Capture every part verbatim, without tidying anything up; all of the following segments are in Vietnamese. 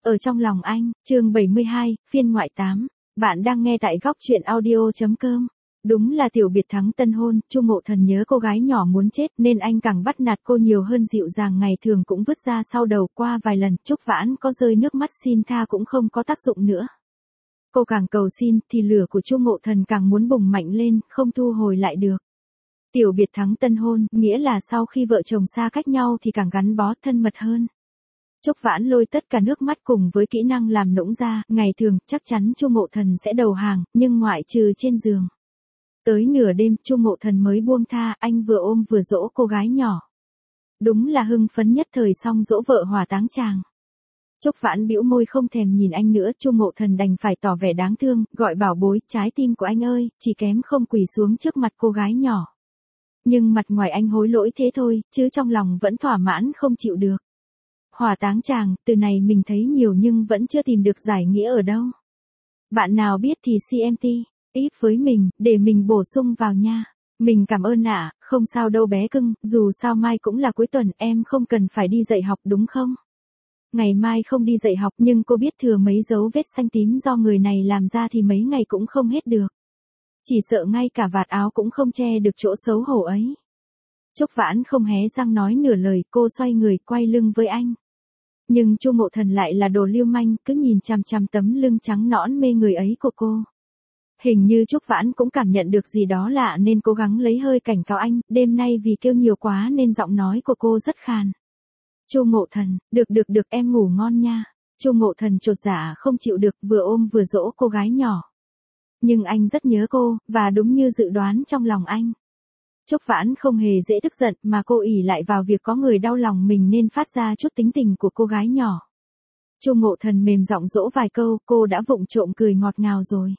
Ở trong lòng anh, chương bảy mươi hai, phiên ngoại tám. Bạn đang nghe tại góc truyện audio.com. Đúng là tiểu biệt thắng tân hôn, Chu Mộ Thần nhớ cô gái nhỏ muốn chết nên anh càng bắt nạt cô nhiều hơn, dịu dàng ngày thường cũng vứt ra sau đầu. Qua vài lần Trúc Vãn có rơi nước mắt xin tha cũng không có tác dụng nữa. Cô càng cầu xin thì lửa của Chu Mộ Thần càng muốn bùng mạnh lên, không thu hồi lại được. Tiểu biệt thắng tân hôn, nghĩa là sau khi vợ chồng xa cách nhau thì càng gắn bó thân mật hơn. Trúc Vãn lôi tất cả nước mắt cùng với kỹ năng làm nũng ra, ngày thường chắc chắn Chu Mộ Thần sẽ đầu hàng, nhưng ngoại trừ trên giường. Tới nửa đêm Chu Mộ Thần mới buông tha, anh vừa ôm vừa dỗ cô gái nhỏ. Đúng là hưng phấn nhất thời xong dỗ vợ hỏa táng chàng. Trúc Vãn bĩu môi không thèm nhìn anh nữa, Chu Mộ Thần đành phải tỏ vẻ đáng thương, gọi bảo bối, trái tim của anh ơi, chỉ kém không quỳ xuống trước mặt cô gái nhỏ. Nhưng mặt ngoài anh hối lỗi thế thôi, chứ trong lòng vẫn thỏa mãn không chịu được. Hỏa táng chàng, từ này mình thấy nhiều nhưng vẫn chưa tìm được giải nghĩa ở đâu. Bạn nào biết thì xê em tê, ít với mình, để mình bổ sung vào nha. Mình cảm ơn ạ, à, không sao đâu bé cưng, dù sao mai cũng là cuối tuần, em không cần phải đi dạy học đúng không? Ngày mai không đi dạy học nhưng cô biết thừa mấy dấu vết xanh tím do người này làm ra thì mấy ngày cũng không hết được. Chỉ sợ ngay cả vạt áo cũng không che được chỗ xấu hổ ấy. Trúc Vãn không hé răng nói nửa lời, cô xoay người quay lưng với anh. Nhưng Chu Mộ Thần lại là đồ lưu manh, cứ nhìn chằm chằm tấm lưng trắng nõn mê người ấy của cô. Hình như Trúc Vãn cũng cảm nhận được gì đó lạ nên cố gắng lấy hơi cảnh cáo anh, đêm nay vì kêu nhiều quá nên giọng nói của cô rất khàn. Chu Mộ Thần, được được được em ngủ ngon nha. Chu Mộ Thần chột dạ không chịu được, vừa ôm vừa dỗ cô gái nhỏ. Nhưng anh rất nhớ cô, và đúng như dự đoán trong lòng anh. Trúc Vãn không hề dễ tức giận mà cô ỷ lại vào việc có người đau lòng mình nên phát ra chút tính tình của cô gái nhỏ. Chu Mộ Thần mềm giọng dỗ vài câu, cô đã vụng trộm cười ngọt ngào rồi.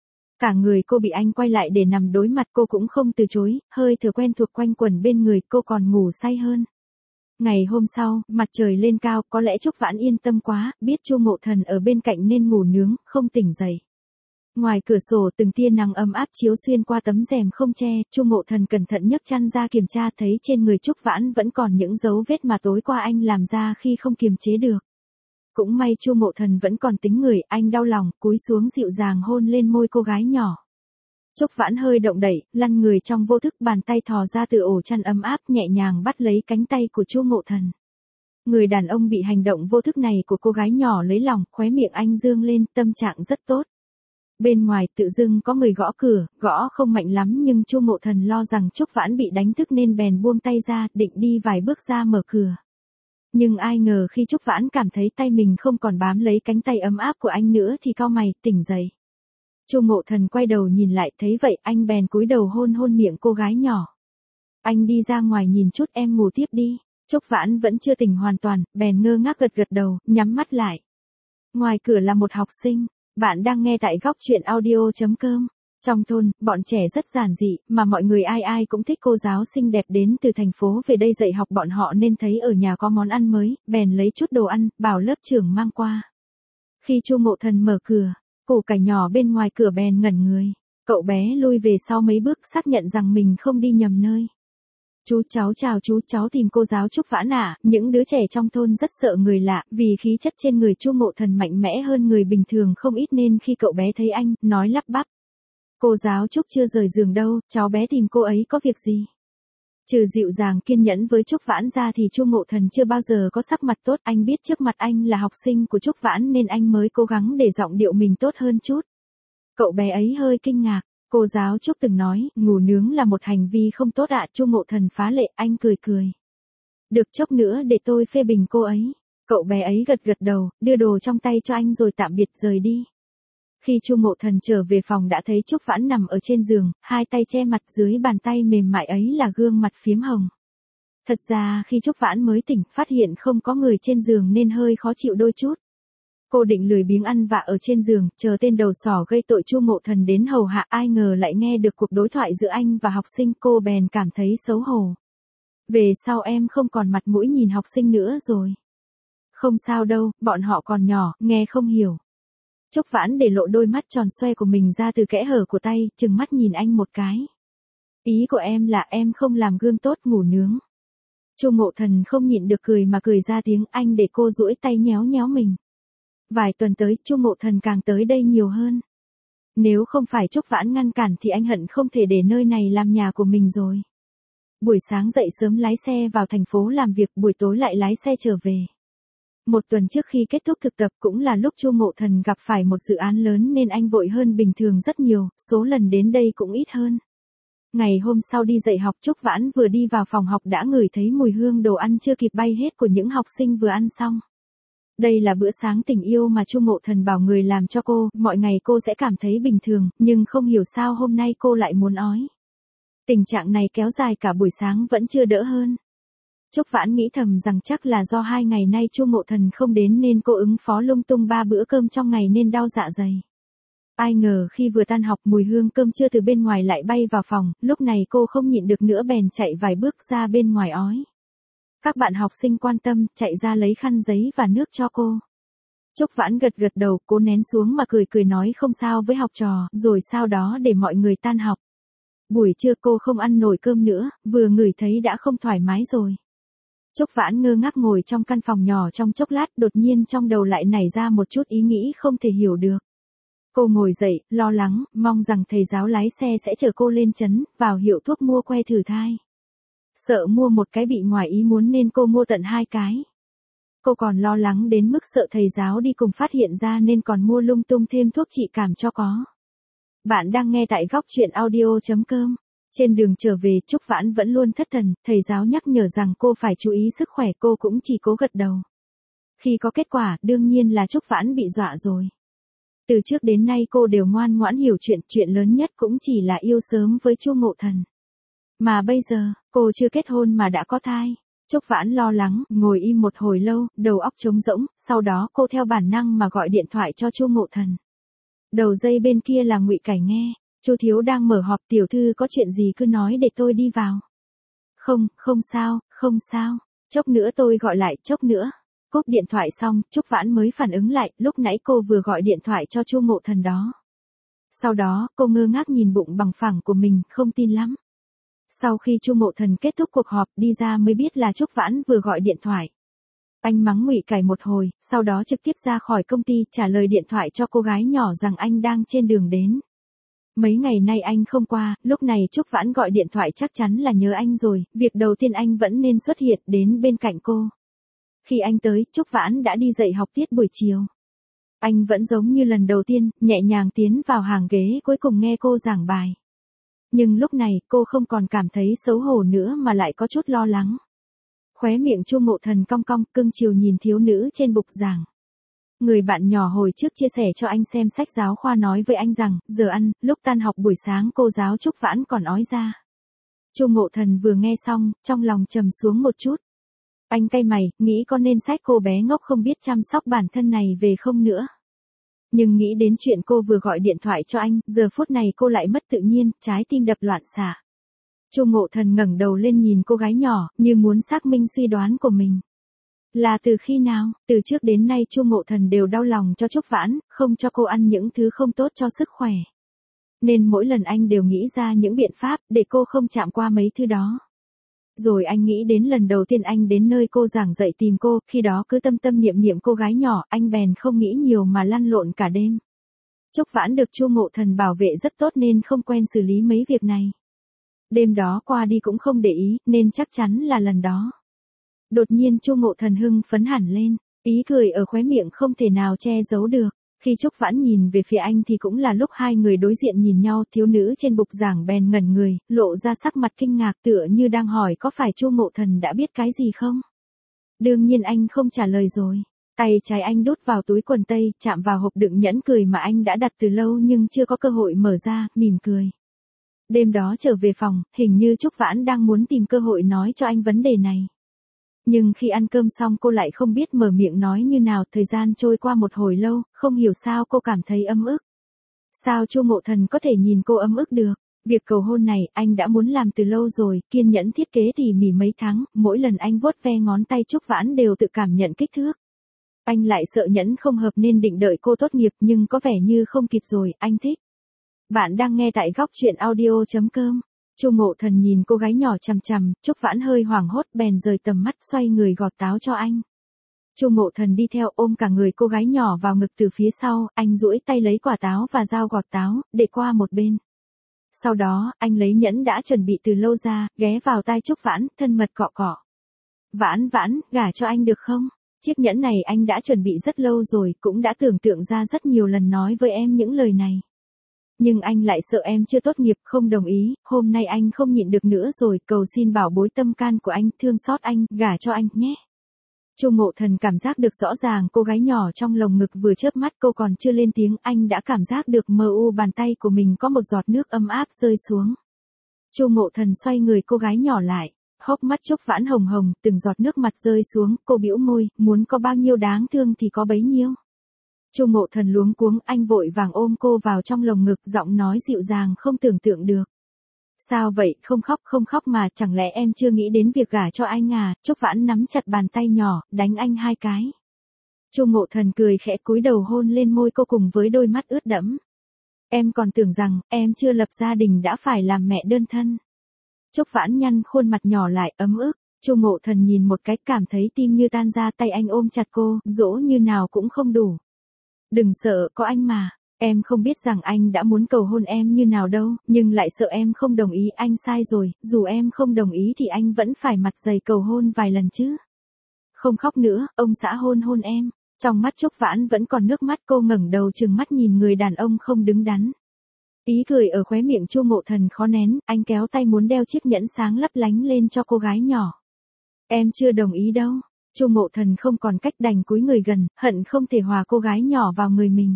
Cả người cô bị anh quay lại để nằm đối mặt, cô cũng không từ chối, hơi thở quen thuộc quanh quẩn bên người, cô còn ngủ say hơn. Ngày hôm sau, mặt trời lên cao, có lẽ Trúc Vãn yên tâm quá, biết Chu Mộ Thần ở bên cạnh nên ngủ nướng, không tỉnh dậy. Ngoài cửa sổ từng tia nắng ấm áp chiếu xuyên qua tấm rèm không che, Chu Mộ Thần cẩn thận nhấc chăn ra kiểm tra, thấy trên người Trúc Vãn vẫn còn những dấu vết mà tối qua anh làm ra khi không kiềm chế được. Cũng may Chu Mộ Thần vẫn còn tính người, anh đau lòng, cúi xuống dịu dàng hôn lên môi cô gái nhỏ. Trúc Vãn hơi động đậy, lăn người trong vô thức, bàn tay thò ra từ ổ chăn ấm áp nhẹ nhàng bắt lấy cánh tay của Chu Mộ Thần. Người đàn ông bị hành động vô thức này của cô gái nhỏ lấy lòng, khóe miệng anh dương lên, tâm trạng rất tốt. Bên ngoài tự dưng có người gõ cửa, gõ không mạnh lắm nhưng Chu Mộ Thần lo rằng Trúc Vãn bị đánh thức nên bèn buông tay ra, định đi vài bước ra mở cửa. Nhưng ai ngờ khi Trúc Vãn cảm thấy tay mình không còn bám lấy cánh tay ấm áp của anh nữa thì cau mày, tỉnh dậy. Chu Mộ Thần quay đầu nhìn lại, thấy vậy anh bèn cúi đầu hôn hôn miệng cô gái nhỏ. Anh đi ra ngoài nhìn chút, em ngủ tiếp đi. Trúc Vãn vẫn chưa tỉnh hoàn toàn, bèn ngơ ngác gật gật đầu, nhắm mắt lại. Ngoài cửa là một học sinh. Bạn đang nghe tại góc truyện audio.com. Trong thôn, bọn trẻ rất giản dị, mà mọi người ai ai cũng thích cô giáo xinh đẹp đến từ thành phố về đây dạy học bọn họ nên thấy ở nhà có món ăn mới, bèn lấy chút đồ ăn, bảo lớp trưởng mang qua. Khi Chu Mộ Thần mở cửa, củ cải nhỏ bên ngoài cửa bèn ngẩn người. Cậu bé lui về sau mấy bước xác nhận rằng mình không đi nhầm nơi. Chú cháu chào chú, cháu tìm cô giáo Trúc Vãn ạ. À. Những đứa trẻ trong thôn rất sợ người lạ, vì khí chất trên người Chu Mộ Thần mạnh mẽ hơn người bình thường không ít nên khi cậu bé thấy anh, nói lắp bắp. Cô giáo Trúc chưa rời giường đâu, cháu bé tìm cô ấy có việc gì? Trừ dịu dàng kiên nhẫn với Trúc Vãn ra thì Chu Mộ Thần chưa bao giờ có sắc mặt tốt, anh biết trước mặt anh là học sinh của Trúc Vãn nên anh mới cố gắng để giọng điệu mình tốt hơn chút. Cậu bé ấy hơi kinh ngạc. Cô giáo Trúc từng nói, ngủ nướng là một hành vi không tốt ạ. Chu Mộ Thần phá lệ, anh cười cười. Được, chốc nữa để tôi phê bình cô ấy. Cậu bé ấy gật gật đầu, đưa đồ trong tay cho anh rồi tạm biệt rời đi. Khi Chu Mộ Thần trở về phòng đã thấy Trúc Vãn nằm ở trên giường, hai tay che mặt, dưới bàn tay mềm mại ấy là gương mặt phiếm hồng. Thật ra khi Trúc Vãn mới tỉnh, phát hiện không có người trên giường nên hơi khó chịu đôi chút. Cô định lười biếng ăn vạ ở trên giường, chờ tên đầu sỏ gây tội Chu Mộ Thần đến hầu hạ, ai ngờ lại nghe được cuộc đối thoại giữa anh và học sinh, cô bèn cảm thấy xấu hổ. Về sau em không còn mặt mũi nhìn học sinh nữa rồi. Không sao đâu, bọn họ còn nhỏ, nghe không hiểu. Trúc Vãn để lộ đôi mắt tròn xoe của mình ra từ kẽ hở của tay, trừng mắt nhìn anh một cái. Ý của em là em không làm gương tốt, ngủ nướng. Chu Mộ Thần không nhịn được cười mà cười ra tiếng, anh để cô duỗi tay nhéo nhéo mình. Vài tuần tới, Chu Ngộ Thần càng tới đây nhiều hơn. Nếu không phải Trúc Vãn ngăn cản thì anh hận không thể để nơi này làm nhà của mình rồi. Buổi sáng dậy sớm lái xe vào thành phố làm việc, buổi tối lại lái xe trở về. Một tuần trước khi kết thúc thực tập cũng là lúc Chu Ngộ Thần gặp phải một dự án lớn nên anh vội hơn bình thường rất nhiều, số lần đến đây cũng ít hơn. Ngày hôm sau đi dạy học, Trúc Vãn vừa đi vào phòng học đã ngửi thấy mùi hương đồ ăn chưa kịp bay hết của những học sinh vừa ăn xong. Đây là bữa sáng tình yêu mà Chu Ngộ Thần bảo người làm cho cô, mọi ngày cô sẽ cảm thấy bình thường, nhưng không hiểu sao hôm nay cô lại muốn ói. Tình trạng này kéo dài cả buổi sáng vẫn chưa đỡ hơn. Trúc Vãn nghĩ thầm rằng chắc là do hai ngày nay Chu Ngộ Thần không đến nên cô ứng phó lung tung ba bữa cơm trong ngày nên đau dạ dày. Ai ngờ khi vừa tan học mùi hương cơm trưa từ bên ngoài lại bay vào phòng, lúc này cô không nhịn được nữa bèn chạy vài bước ra bên ngoài ói. Các bạn học sinh quan tâm, chạy ra lấy khăn giấy và nước cho cô. Trúc Vãn gật gật đầu, cố nén xuống mà cười cười nói không sao với học trò, rồi sau đó để mọi người tan học. Buổi trưa cô không ăn nổi cơm nữa, vừa ngửi thấy đã không thoải mái rồi. Trúc Vãn ngơ ngác ngồi trong căn phòng nhỏ trong chốc lát, đột nhiên trong đầu lại nảy ra một chút ý nghĩ không thể hiểu được. Cô ngồi dậy, lo lắng, mong rằng thầy giáo lái xe sẽ chở cô lên trấn, vào hiệu thuốc mua que thử thai. Sợ mua một cái bị ngoài ý muốn nên cô mua tận hai cái. Cô còn lo lắng đến mức sợ thầy giáo đi cùng phát hiện ra nên còn mua lung tung thêm thuốc trị cảm cho có. Bạn đang nghe tại góc truyện audio chấm com. Trên đường trở về, Trúc Vãn vẫn luôn thất thần, thầy giáo nhắc nhở rằng cô phải chú ý sức khỏe, cô cũng chỉ cố gật đầu. Khi có kết quả, đương nhiên là Trúc Vãn bị dọa rồi. Từ trước đến nay cô đều ngoan ngoãn hiểu chuyện, chuyện lớn nhất cũng chỉ là yêu sớm với Chu Ngộ Thần. Mà bây giờ, cô chưa kết hôn mà đã có thai. Trúc Vãn lo lắng, ngồi im một hồi lâu, đầu óc trống rỗng, sau đó cô theo bản năng mà gọi điện thoại cho Chu Ngộ Thần. Đầu dây bên kia là Ngụy Cải nghe. Chu thiếu đang mở họp, tiểu thư có chuyện gì cứ nói để tôi đi vào. Không, không sao, không sao, chốc nữa tôi gọi lại, chốc nữa. Cúp điện thoại xong, Trúc Vãn mới phản ứng lại, lúc nãy cô vừa gọi điện thoại cho Chu Ngộ Thần đó. Sau đó, cô ngơ ngác nhìn bụng bằng phẳng của mình, không tin lắm. Sau khi Chu Ngộ Thần kết thúc cuộc họp, đi ra mới biết là Trúc Vãn vừa gọi điện thoại. Anh mắng Ngụy Cải một hồi, sau đó trực tiếp ra khỏi công ty, trả lời điện thoại cho cô gái nhỏ rằng anh đang trên đường đến. Mấy ngày nay anh không qua, lúc này Trúc Vãn gọi điện thoại chắc chắn là nhớ anh rồi, việc đầu tiên anh vẫn nên xuất hiện đến bên cạnh cô. Khi anh tới, Trúc Vãn đã đi dạy học tiết buổi chiều. Anh vẫn giống như lần đầu tiên, nhẹ nhàng tiến vào hàng ghế cuối cùng nghe cô giảng bài. Nhưng lúc này, cô không còn cảm thấy xấu hổ nữa mà lại có chút lo lắng. Khóe miệng Chu Ngộ Thần cong cong, cưng chiều nhìn thiếu nữ trên bục giảng. Người bạn nhỏ hồi trước chia sẻ cho anh xem sách giáo khoa nói với anh rằng, giờ ăn, lúc tan học buổi sáng cô giáo Trúc Vãn còn ói ra. Chu Ngộ Thần vừa nghe xong, trong lòng trầm xuống một chút. Anh cay mày, nghĩ có nên xách cô bé ngốc không biết chăm sóc bản thân này về không nữa. Nhưng nghĩ đến chuyện cô vừa gọi điện thoại cho anh, giờ phút này cô lại mất tự nhiên, trái tim đập loạn xạ. Chu Ngộ Thần ngẩng đầu lên nhìn cô gái nhỏ, như muốn xác minh suy đoán của mình. Là từ khi nào, từ trước đến nay Chu Ngộ Thần đều đau lòng cho Trúc Vãn, không cho cô ăn những thứ không tốt cho sức khỏe. Nên mỗi lần anh đều nghĩ ra những biện pháp để cô không chạm qua mấy thứ đó. Rồi anh nghĩ đến lần đầu tiên anh đến nơi cô giảng dạy tìm cô, khi đó cứ tâm tâm niệm niệm cô gái nhỏ, anh bèn không nghĩ nhiều mà lăn lộn cả đêm. Trúc Vãn được Chu Ngộ Thần bảo vệ rất tốt nên không quen xử lý mấy việc này. Đêm đó qua đi cũng không để ý, nên chắc chắn là lần đó. Đột nhiên Chu Ngộ Thần hưng phấn hẳn lên, ý cười ở khóe miệng không thể nào che giấu được. Khi Trúc Vãn nhìn về phía anh thì cũng là lúc hai người đối diện nhìn nhau, thiếu nữ trên bục giảng bèn ngẩn người, lộ ra sắc mặt kinh ngạc tựa như đang hỏi có phải Chu Ngộ Thần đã biết cái gì không? Đương nhiên anh không trả lời rồi. Tay trái anh đút vào túi quần tây, chạm vào hộp đựng nhẫn cười mà anh đã đặt từ lâu nhưng chưa có cơ hội mở ra, mỉm cười. Đêm đó trở về phòng, hình như Trúc Vãn đang muốn tìm cơ hội nói cho anh vấn đề này. Nhưng khi ăn cơm xong cô lại không biết mở miệng nói như nào, thời gian trôi qua một hồi lâu, không hiểu sao cô cảm thấy ấm ức. Sao Chu Ngộ Thần có thể nhìn cô ấm ức được? Việc cầu hôn này anh đã muốn làm từ lâu rồi, kiên nhẫn thiết kế tỉ mỉ mấy tháng, mỗi lần anh vuốt ve ngón tay Trúc Vãn đều tự cảm nhận kích thước. Anh lại sợ nhẫn không hợp nên định đợi cô tốt nghiệp nhưng có vẻ như không kịp rồi, anh thích. Bạn đang nghe tại góc truyện audio chấm com. Chu Ngộ Thần nhìn cô gái nhỏ chằm chằm, Trúc Vãn hơi hoảng hốt bèn rời tầm mắt xoay người gọt táo cho anh. Chu Ngộ Thần đi theo ôm cả người cô gái nhỏ vào ngực từ phía sau, anh duỗi tay lấy quả táo và dao gọt táo, để qua một bên. Sau đó, anh lấy nhẫn đã chuẩn bị từ lâu ra, ghé vào tai Trúc Vãn, thân mật cọ cọ. Vãn Vãn, gả cho anh được không? Chiếc nhẫn này anh đã chuẩn bị rất lâu rồi, cũng đã tưởng tượng ra rất nhiều lần nói với em những lời này. Nhưng anh lại sợ em chưa tốt nghiệp, không đồng ý, hôm nay anh không nhịn được nữa rồi, cầu xin bảo bối tâm can của anh, thương xót anh, gả cho anh, nhé. Chu Ngộ Thần cảm giác được rõ ràng cô gái nhỏ trong lồng ngực vừa chớp mắt cô còn chưa lên tiếng, anh đã cảm giác được mờ u bàn tay của mình có một giọt nước ấm áp rơi xuống. Chu Ngộ Thần xoay người cô gái nhỏ lại, hốc mắt Trúc Vãn hồng hồng, từng giọt nước mặt rơi xuống, cô bĩu môi, muốn có bao nhiêu đáng thương thì có bấy nhiêu. Chu Ngộ Thần luống cuống, anh vội vàng ôm cô vào trong lồng ngực, giọng nói dịu dàng không tưởng tượng được. Sao vậy, không khóc không khóc mà, chẳng lẽ em chưa nghĩ đến việc gả cho anh à? Trúc Vãn nắm chặt bàn tay nhỏ, đánh anh hai cái. Chu Ngộ Thần cười khẽ cúi đầu hôn lên môi cô cùng với đôi mắt ướt đẫm. Em còn tưởng rằng, em chưa lập gia đình đã phải làm mẹ đơn thân. Trúc Vãn nhăn khuôn mặt nhỏ lại, ấm ức. Chu Ngộ Thần nhìn một cái cảm thấy tim như tan ra, tay anh ôm chặt cô, dỗ như nào cũng không đủ. Đừng sợ, có anh mà. Em không biết rằng anh đã muốn cầu hôn em như nào đâu, nhưng lại sợ em không đồng ý, anh sai rồi, dù em không đồng ý thì anh vẫn phải mặt dày cầu hôn vài lần chứ. Không khóc nữa, ông xã hôn hôn em. Trong mắt Trúc Vãn vẫn còn nước mắt, cô ngẩng đầu trừng mắt nhìn người đàn ông không đứng đắn. Ý cười ở khóe miệng Chu Ngộ Thần khó nén, anh kéo tay muốn đeo chiếc nhẫn sáng lấp lánh lên cho cô gái nhỏ. Em chưa đồng ý đâu. Chu Ngộ Thần không còn cách đành cúi người gần, hận không thể hòa cô gái nhỏ vào người mình.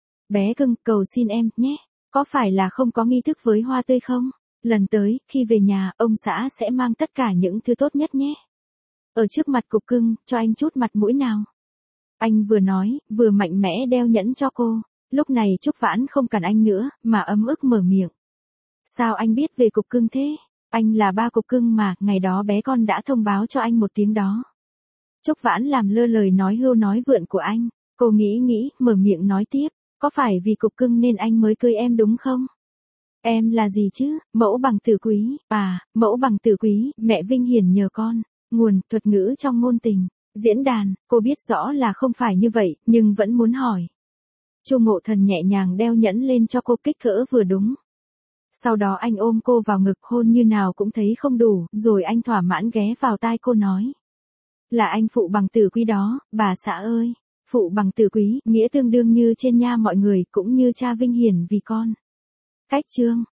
Bé cưng, cầu xin em, nhé. Có phải là không có nghi thức với hoa tươi không? Lần tới, khi về nhà, ông xã sẽ mang tất cả những thứ tốt nhất nhé. Ở trước mặt cục cưng, cho anh chút mặt mũi nào. Anh vừa nói, vừa mạnh mẽ đeo nhẫn cho cô. Lúc này Trúc Vãn không cần anh nữa, mà ấm ức mở miệng. Sao anh biết về cục cưng thế? Anh là ba cục cưng mà, ngày đó bé con đã thông báo cho anh một tiếng đó. Trúc Vãn làm lơ lời nói hưu nói vượn của anh. Cô nghĩ nghĩ, mở miệng nói tiếp. Có phải vì cục cưng nên anh mới cưới em đúng không? Em là gì chứ? Mẫu bằng tử quý. À, mẫu bằng tử quý, mẹ vinh hiển nhờ con. Nguồn, thuật ngữ trong ngôn tình. Diễn đàn, cô biết rõ là không phải như vậy, nhưng vẫn muốn hỏi. Chu Ngộ Thần nhẹ nhàng đeo nhẫn lên cho cô kích cỡ vừa đúng. Sau đó anh ôm cô vào ngực hôn như nào cũng thấy không đủ, rồi anh thỏa mãn ghé vào tai cô nói. Là anh phụ bằng tử quý đó, bà xã ơi. Phụ bằng tử quý, nghĩa tương đương như trên nha mọi người, cũng như cha vinh hiển vì con. Cách chương